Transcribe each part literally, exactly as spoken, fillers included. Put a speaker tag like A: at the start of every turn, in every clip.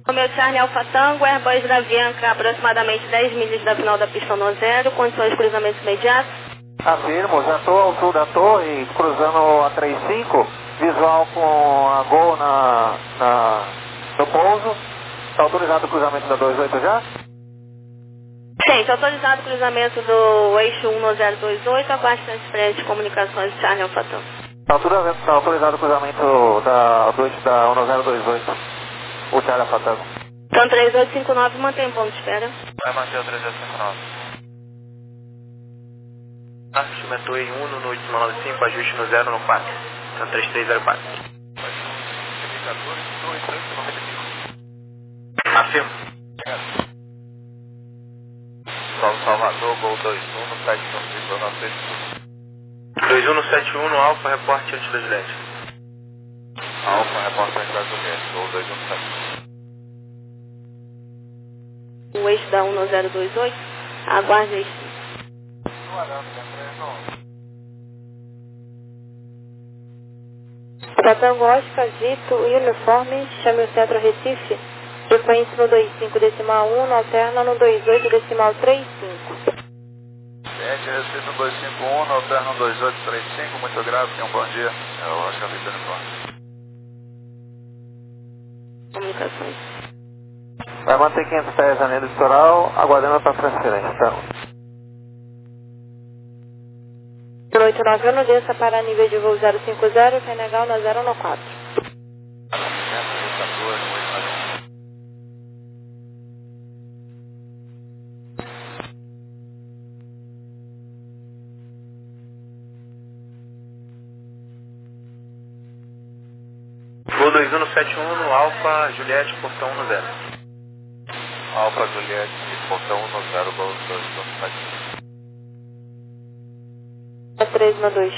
A: Meu Charlie Alfa Tango, Airbus da Avianca, aproximadamente dez milhas da final da pista no zero, condições de cruzamento imediato.
B: Afirmo, já estou ao sul da torre, cruzando a trinta e cinco, visual com a Gol na, na, no pouso. Está autorizado o cruzamento da vinte e oito já?
A: Sim, está autorizado o cruzamento do eixo um no zero dois oito, abaixo transferência de comunicações de Charlie Alfa Tango.
B: Está autorizado, tá autorizado o cruzamento da, do eixo da um zero dois oito, o Charlie Alfa Tango.
A: Então três oito cinco nove, mantém ponto de espera.
B: Vai manter o três oito cinco nove.
C: Estimatou em um no último nove cinco, ajuste no zero no quatro. São três três zero quatro. Afirmo.
B: Salve Salvador, Gol dois um no sete um no sete
C: dois um no sete um no Alfa, reporte antes da Juliette.
B: Alfa, reporte antes da Juliette, Gol dois um no sete um.
A: O eixo da um no zero dois oito, aguarde eixo. Tango Oscar, Zito, uniforme, chame o centro Recife, frequência no dois cinco decimal um, no alterna no dois oito decimal trinta e cinco.
B: Gente, Recife no dois cinco um, no alterna no dois oito trinta e cinco, muito grave, tenha um bom dia. É o Oscar Zito uniforme.
A: Comunicações.
B: Vai manter quinhentos pés anel litoral, aguardando para transferência, então.
A: oito nove um, desça para nível de voo zero cinco zero, Senegal no zero no quatro.
C: Voo dois um no sete um no Alfa, Juliette, portão um no zero.
B: Alfa, Juliette, portão um no zero, Gol dois um no sete um.
A: três no dois.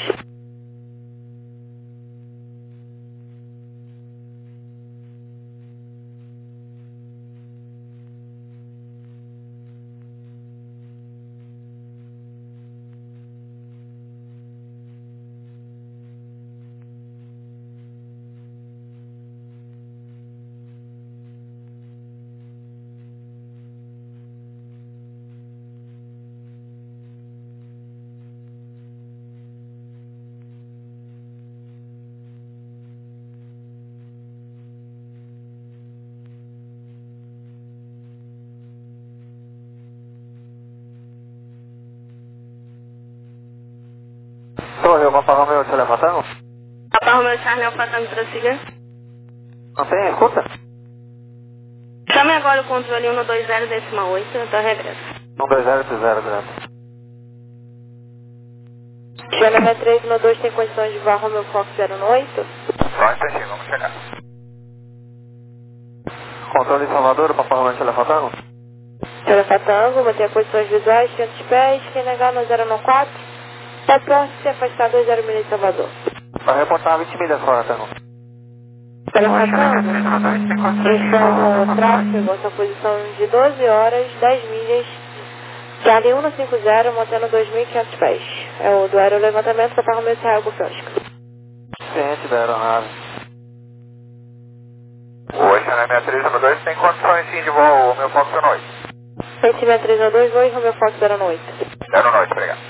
B: Torre, eu vou apagar o meu telefone?
A: Papa Romeo Charlie Alfa Tango, prossiga.
B: Não tem escuta?
A: Chame agora o controle um no dois zero decimal oito, então regressa.
B: um dois zero zero, grande.
A: Chame três no dois, tem condições de voar Romeo Fox zero no oito?
B: Só um instantinho, vamos chegar. Controle de Salvador, Papa Romeo telefone?
A: Telefone Tango, manter condições visuais, quinhentos pés, Senegal no zero no quatro. É próximo se afastar dois zero milhas de Salvador.
B: Vai reportar vinte milhas fora, Tango.
A: Telefone Tango, informa o tráfego, essa posição de doze horas, dez milhas, Charlie um no cinco zero, mantendo dois mil e quinhentos pés. É o do aerolevantamento para Romeo Israel Bufosca.
B: Ciente da aeronave. Oi, Chanel sessenta e três zero dois, tem condições sim de voo, o meu Fox zero oito.
A: sessenta e três zero dois, voo Romeo Fox zero oito.
B: zero oito, obrigado.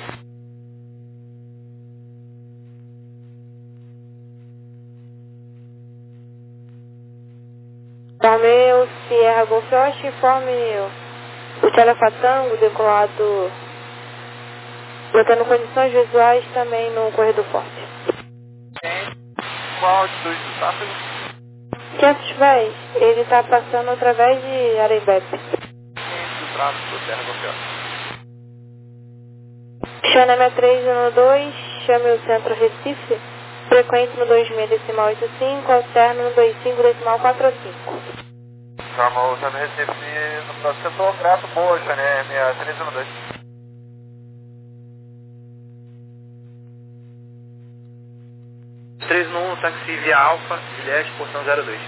A: Romeo Sierra Golf Oscar, informe o Telefatango decolado, botando condições visuais também no corredor forte.
B: Qual a altitude do tráfego?
A: quinhentos pés, ele está passando através de Arembepe.
B: Do tráfego do Terra Golf.
A: Xaname três um dois, chame o centro Recife, frequência no dois mil decimal oitenta e cinco, alterno no dois cinco decimal quarenta e cinco.
B: Chamou o Xanel Recife no próximo setor, grato, boa, Xanel sessenta e três zero dois.
C: três no um, táxi via Alfa, Juliette, portão zero dois.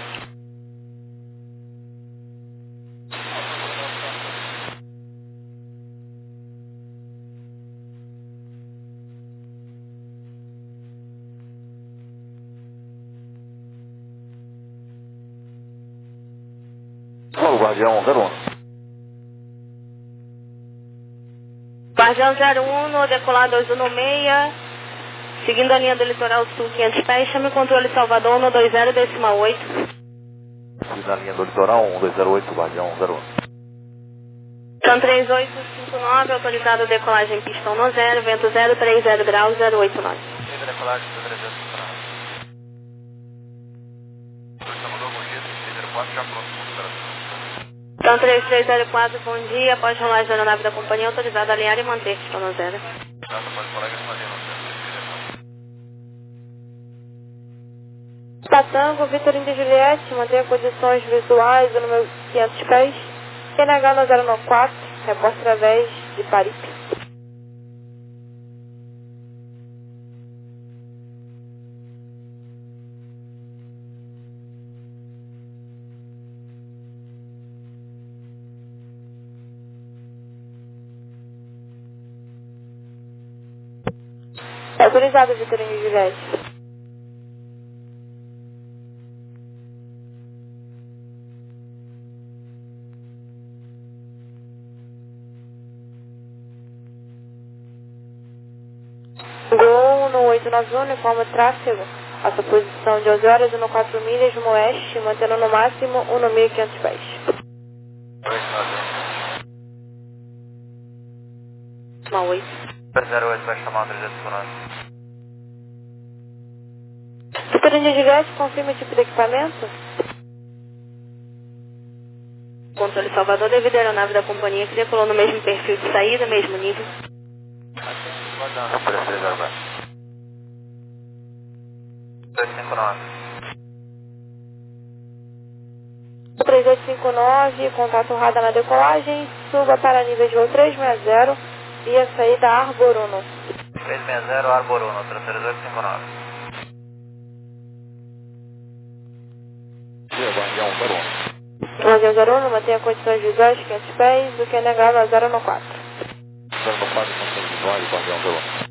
B: Guardião zero um.
A: Guardião zero um, no decolar dois um seis, seguindo a linha do litoral sul quinhentos pés, chame o controle Salvador um dois zero, decimal oito.
B: Seguindo a linha do litoral um dois zero oito, Guardião zero um.
A: São três oito cinco nove, autorizado decolagem pistão no zero, vento zero três zero graus, zero oito nove.
C: Liga decolagem do três zero cinco nove. Salvador, bom dia, três zero quatro, já pronto.
A: São três três zero quatro, bom dia, após rolagem da aeronave da companhia, autorizado a alinhar e manter pistão no zero.
C: Tá, pode colega de maneira,
A: Tatango, Vitor Indy Juliette, mantenha condições visuais do número quinhentos pés. Q N H no zero nove quatro, reporte através de Paripe. Autorizado, Vitor Indy Juliette. Gol no oito nove um, informa o tráfego. A sua posição de onze horas e no quatro milhas no oeste, mantendo no máximo um no mil e quinhentos pés. oito.
C: três zero oito, vai chamar o três zero cinco nove.
A: Vitor Indy Juliette, confirma o tipo de equipamento. Controle Salvador devido à aeronave da companhia que decolou no mesmo perfil de saída, mesmo nível.
C: três três zero quatro. três cinco nove.
A: três oito cinco nove, contato radar na decolagem, suba para nível de voo trezentos e sessenta via saída Arboruno.
C: trezentos e sessenta, Arboruno, três oito cinco nove.
B: Guardião zero um.
A: Guardião zero um, mantenha condições visuais quinhentos pés, do Q N H no zero nove quatro.
B: zero nove quatro, condições visuais, Guardião zero um.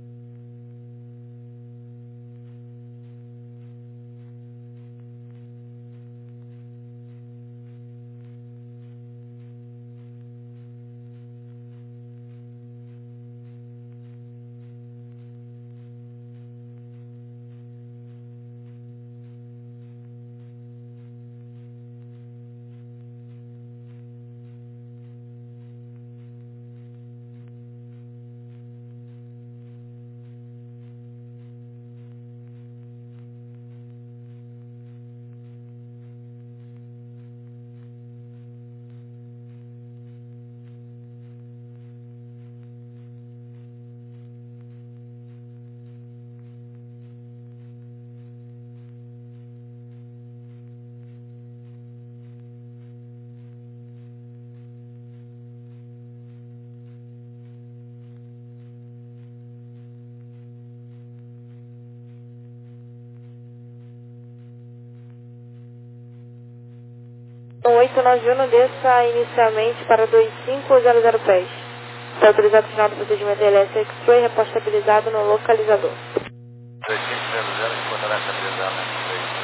A: oito nove um, desça inicialmente para dois cinco zero zero pés. Está autorizado o final do procedimento L S X-Ray, repostabilizado no localizador.
C: dois cinco zero zero, enquanto ela está estabilizada, né?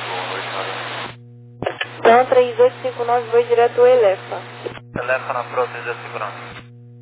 A: Então, três oito cinco nove, voo direto ao Elefa.
C: Telefone na Pro três zero cinco nove.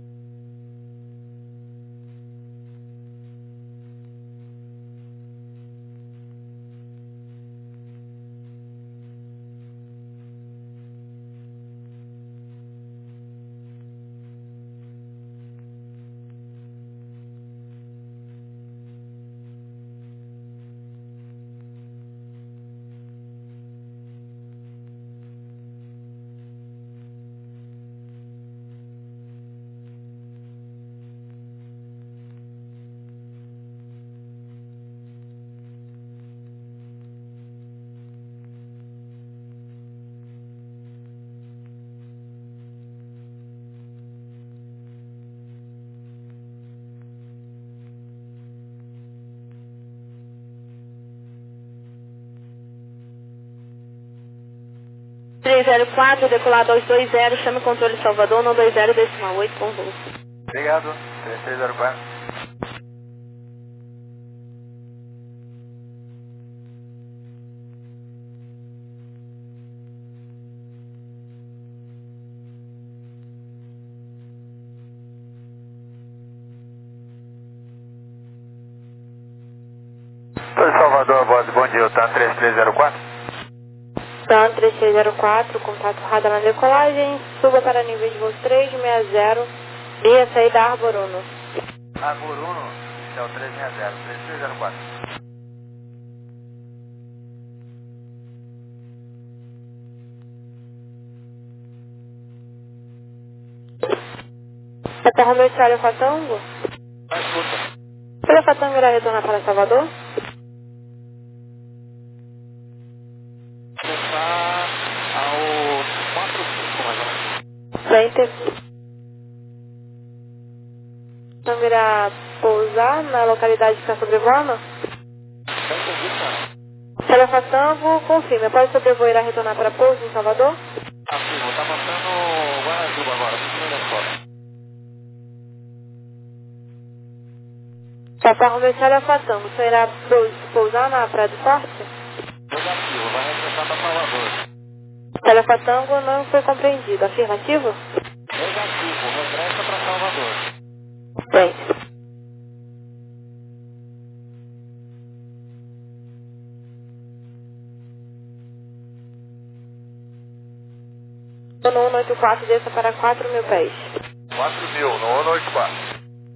A: três zero quatro, decolar dois dois zero, chame o controle Salvador, no dois zero, decimal oito, com voo.
C: Obrigado, três três zero quatro.
B: Salvador, bode, bom dia, tá três três zero quatro?
A: Tá três três zero quatro, contato radar na decolagem, suba para nível de voo três seis zero, via saída Arbor Uno.
B: Arbor Uno, é o três seis zero, três três zero quatro.
A: Até Romeu Charlie Fatango?
B: Ah, escuta.
A: Pela Fatango irá retornar para Salvador?
B: Começar aos quatro cinco, mais ou menos.
A: Center. Fatango irá pousar na localidade que está sobrevoando?
B: Não entendi, cara.
A: Pela Fatango, confirma. Pode sobrevoar e irá retornar para pouso em Salvador?
B: Afirmo, tá mandando Guarajuba agora, vinte e da escola.
A: Papa Romeu Charlie Fatango, o senhor irá pousar na Praia do Forte?
B: Negativo, vai regressar para Salvador.
A: Telefatango não foi compreendido. Afirmativo?
B: Negativo, regressa para Salvador.
A: Bem. No um oito quatro, desça para quatro mil pés.
B: quatro mil, no um oito quatro.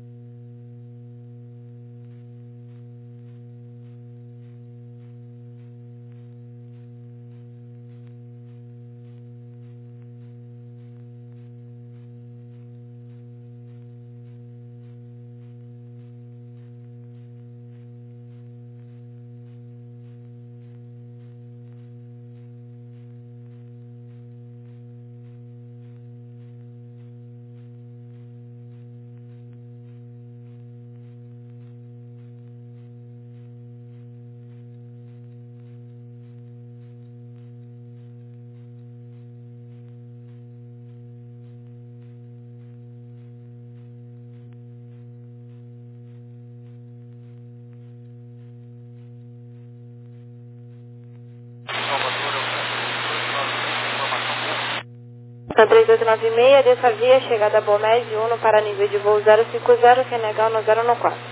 A: Na três oito nove seis, desça via, chegada a Bomed Uno para nível de voo zero cinco zero, que é legal no zero um quatro.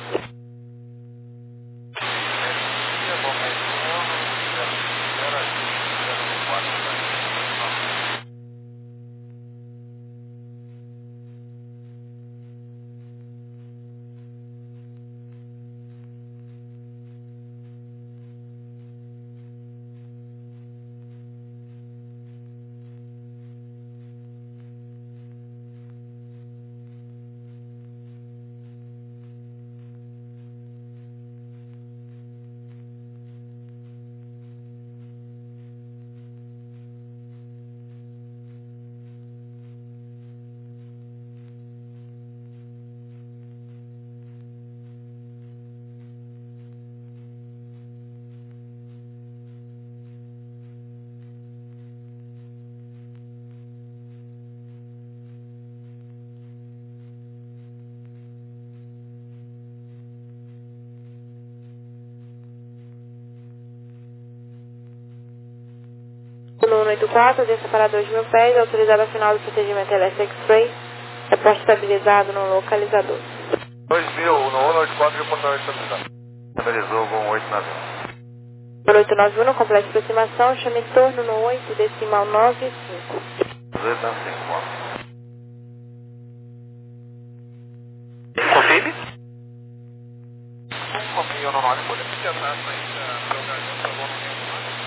A: No um oito quatro, desça para dois mil pés, autorizado ao final do procedimento L S X-Ray, reporte estabilizado no localizador.
B: dois mil, no um oito quatro, reportagem estabilizado. Estabilizou com oito nove um.
A: No oito nove um, completa aproximação, chame torno no oito, decimal nove cinco.
B: oito nove cinco. Confirme? Confirme o normal, pode pedir atrás ainda, para o garganta, eu vou no meio.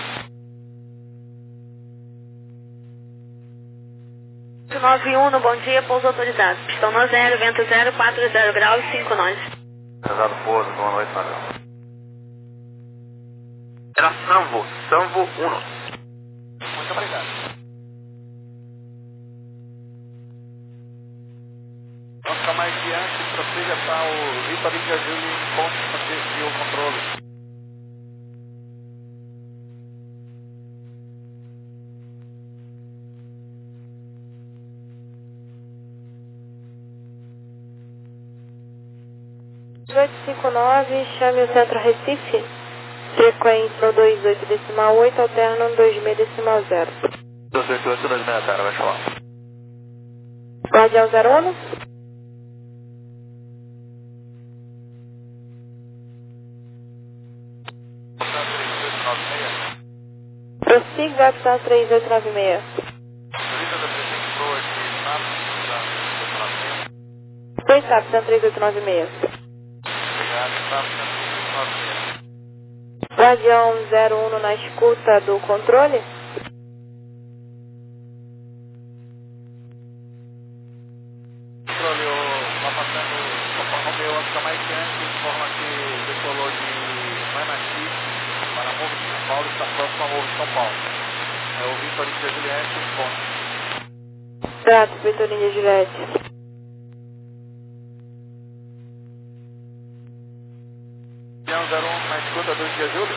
A: nove um, bom dia, pouso autorizado. Pistão no zero, vento zero, quatro zero graus, cinco nós.
B: Pesado pouso, boa noite, Manuel.
C: Era Sanvo, Sanvo Uno.
B: Muito obrigado. Vamos ficar mais diante, prossiga para o Vitor India Júlio em ponto para o controle.
A: oito cinco nove, chame o centro Recife, frequência no dois oito decimal oito, alterno no dois seis decimal zero.
B: dois oito oito, dois seis zero, vai chamar.
A: Guardião zero um. vai para três oito nove seis. Dois S A P, três oito nove seis. Guardião zero um na escuta do controle.
B: Controle, está passando o Romeu Oscar Mike Yankee, informa que decolou de Manati para Morro de São Paulo, está próximo ao Morro de São Paulo. É o Vitor Índia Juliette, ponto.
A: Trato, Vitor Índia Juliette.
B: zero um na escuta do Índia Júlio.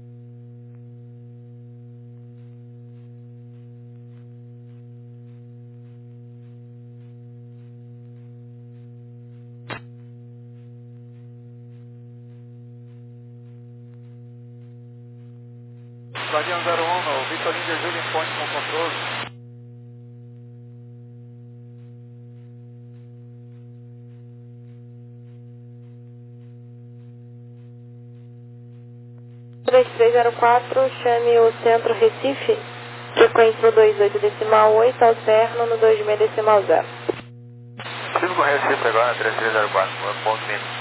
B: Guardião zero um, no Vitor Índia Júlio em ponte com controle.
A: três três zero quatro, chame o centro Recife, frequência no dois oito decimal oito, alterno no dois seis decimal zero.
B: Preciso com Recife agora, três três zero quatro, ponto mínimo.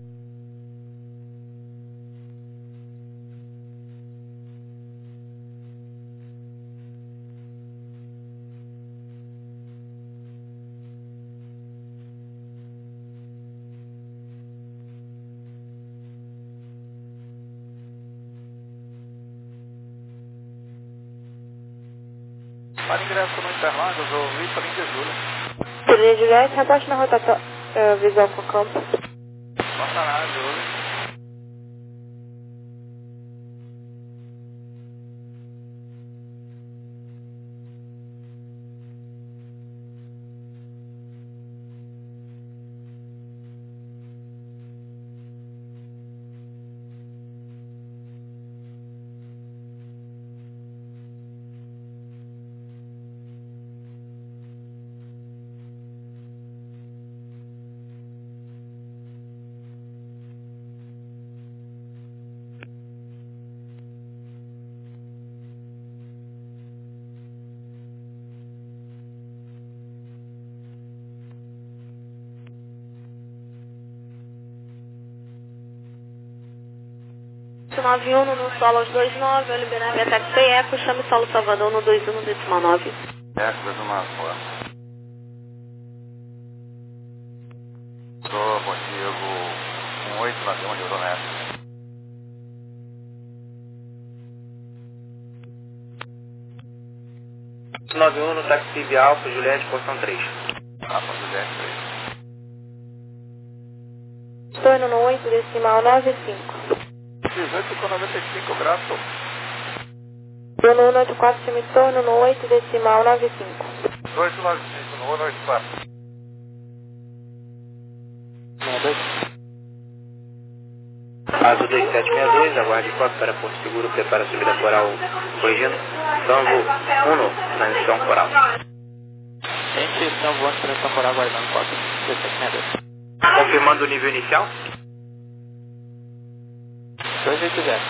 B: Para ingresso no Interlagos, o Vitor Índia Júlio.
A: Vitor Índia Juliette, reporte na rotatória uh, visual com campo.
B: Passa lá, Júlio.
A: nove um no solo aos dois nove, eu liberar minha táxi Eco, chame Solo Salvador no dois um decimal nove.
B: Eco, dois um nove, boa. Sou contigo, um oito na cima de Euroneto.
C: nove um no táxi via Alfa, Juliette, portão três.
B: Alfa, Juliette, três.
A: Estou indo no oito decimal nove cinco.
B: dezoito com noventa e cinco, graças.
A: Estou no um oito quatro, chame torno no oito decimal nove cinco.
B: oito nove cinco, no um oito quatro.
C: Aso dois sete seis dois, aguarde foto para Porto Seguro, prepara a subida coral corrigindo. Sambo um na emissão coral.
B: Gente, Sambo um na emissão coral, aguardando foto dois sete seis dois.
C: Confirmando o nível inicial.
B: dois oito zero.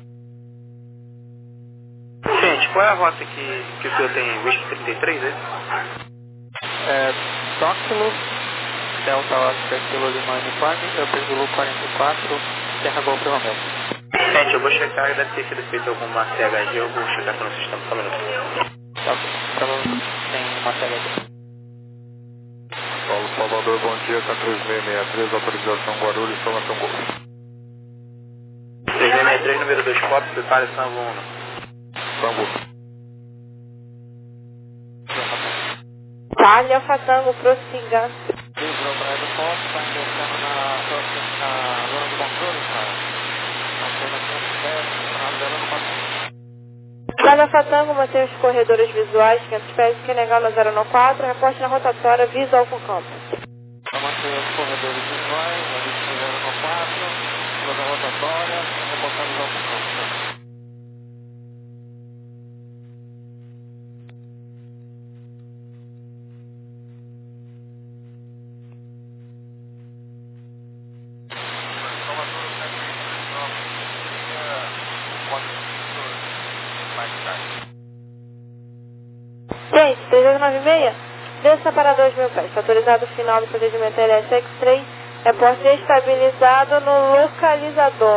C: Gente, qual é a rota que, que o senhor tem? Whisky trinta e três, é?
B: É, Tóquilo, Delta Oscar, Kilo Lima Uniforme, eu Zulu quarenta e quatro, Terra Golf Romeo.
C: Gente, eu vou checar, deve ter sido feito alguma C H G, eu vou checar aqui no sistema, só um minuto.
B: Tá, provavelmente tem uma C H G. Paulo Salvador, bom dia, tá três seis seis três, autorização Guarulhos, informação Golf.
C: três seis seis três, número dois, foto, prepare Sambo um.
B: Sambo.
A: Vale, Alfa Tango, prossiga.
B: Livrou para do ponto, está ingressando na, na zona do controle, cara.
A: Vale, Alfa Tango, mantém os corredores visuais, quinhentos pés, que negar no zero um quatro, reporte na rotatória visual com campo.
B: Para manter os corredores visuais, a gente no zero um quatro, toda a rotatória, reportando visual com campo. Mais tarde.
A: nove seis, desça para dois mil pés. Autorizado o final do procedimento L S X três, reporte estabilizado no localizador.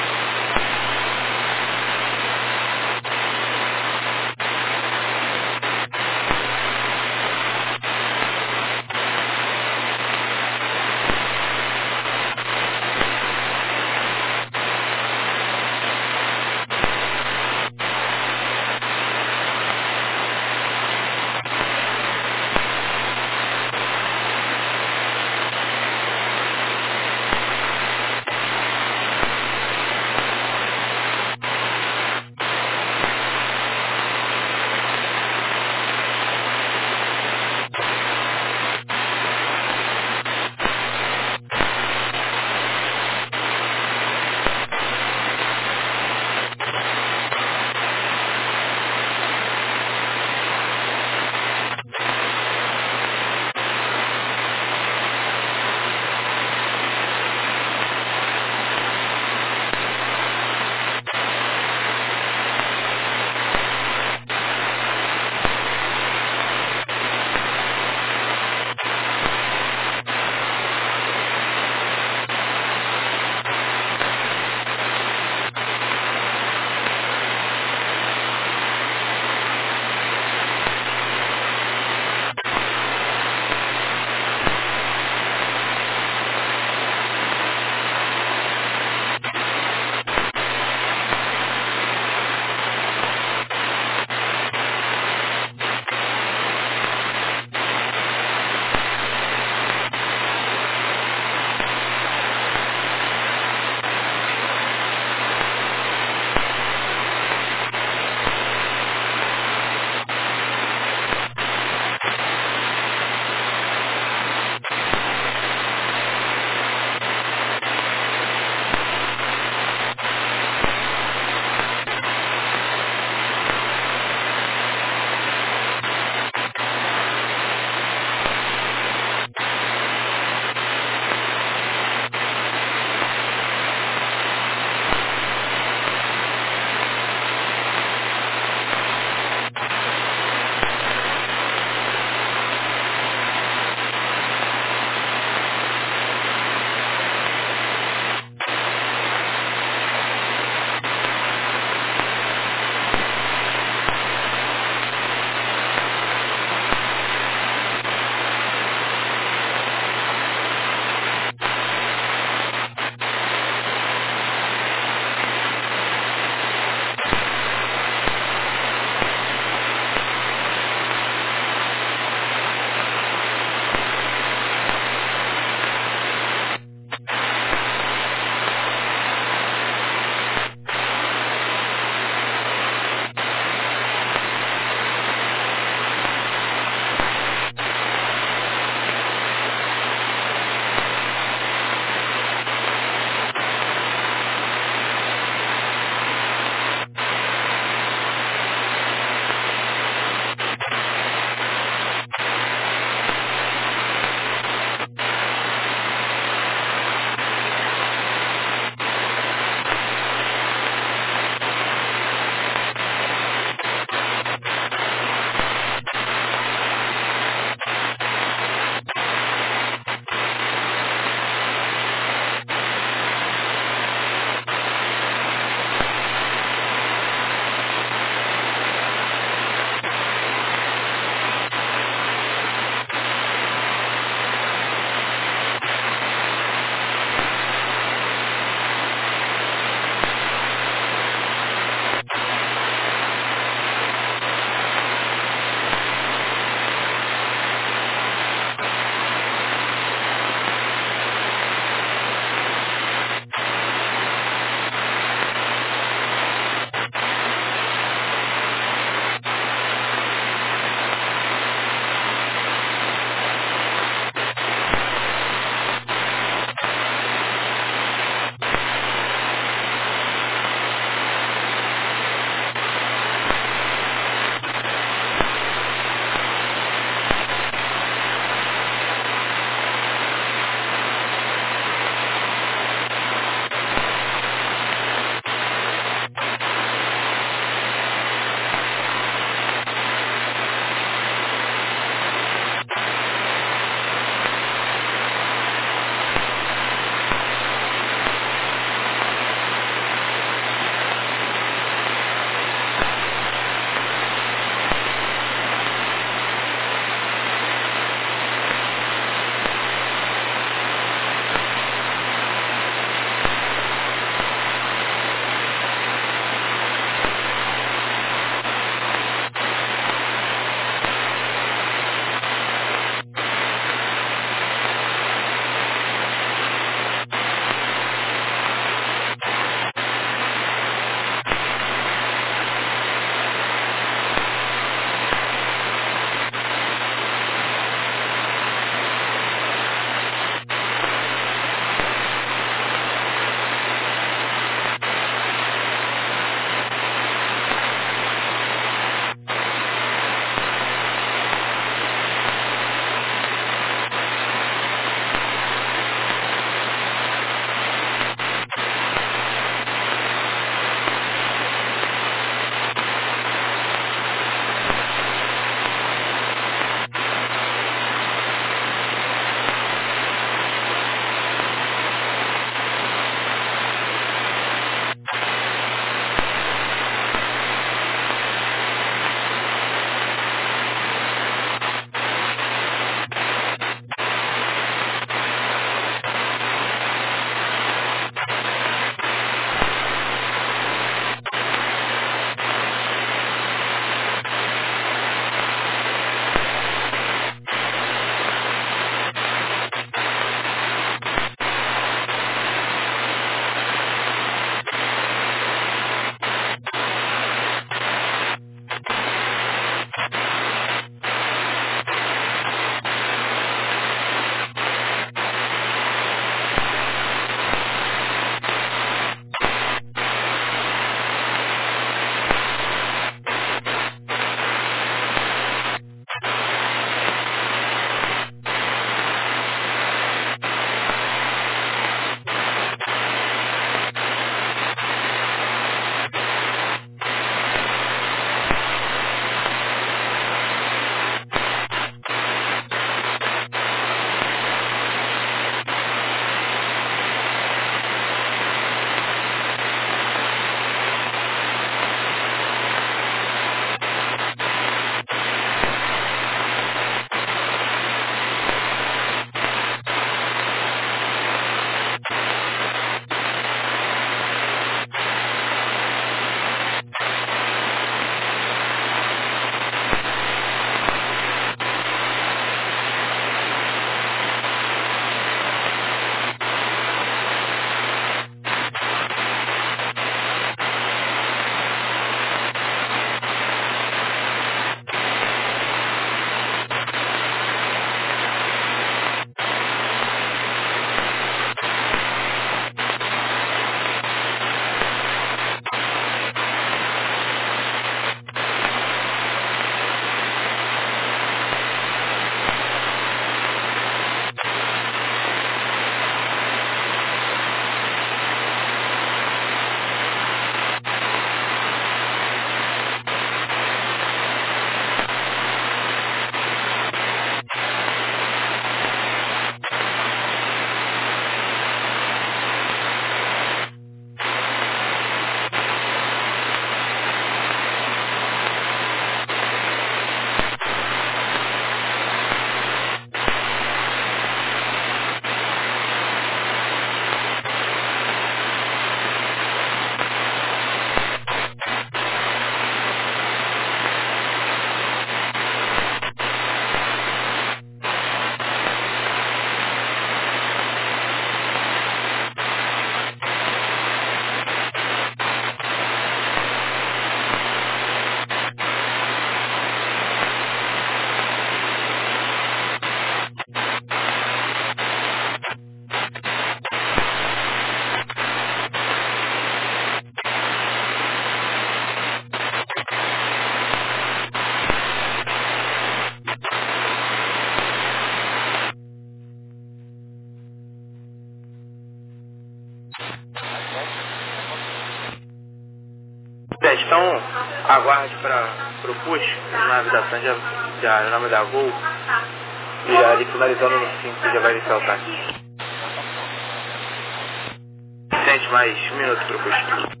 C: Aguarde para o push, nave da TAM, já, já, nome da Gol, e já ali finalizando no cinco, já vai iniciar o táxi. Sente mais um minuto para o push.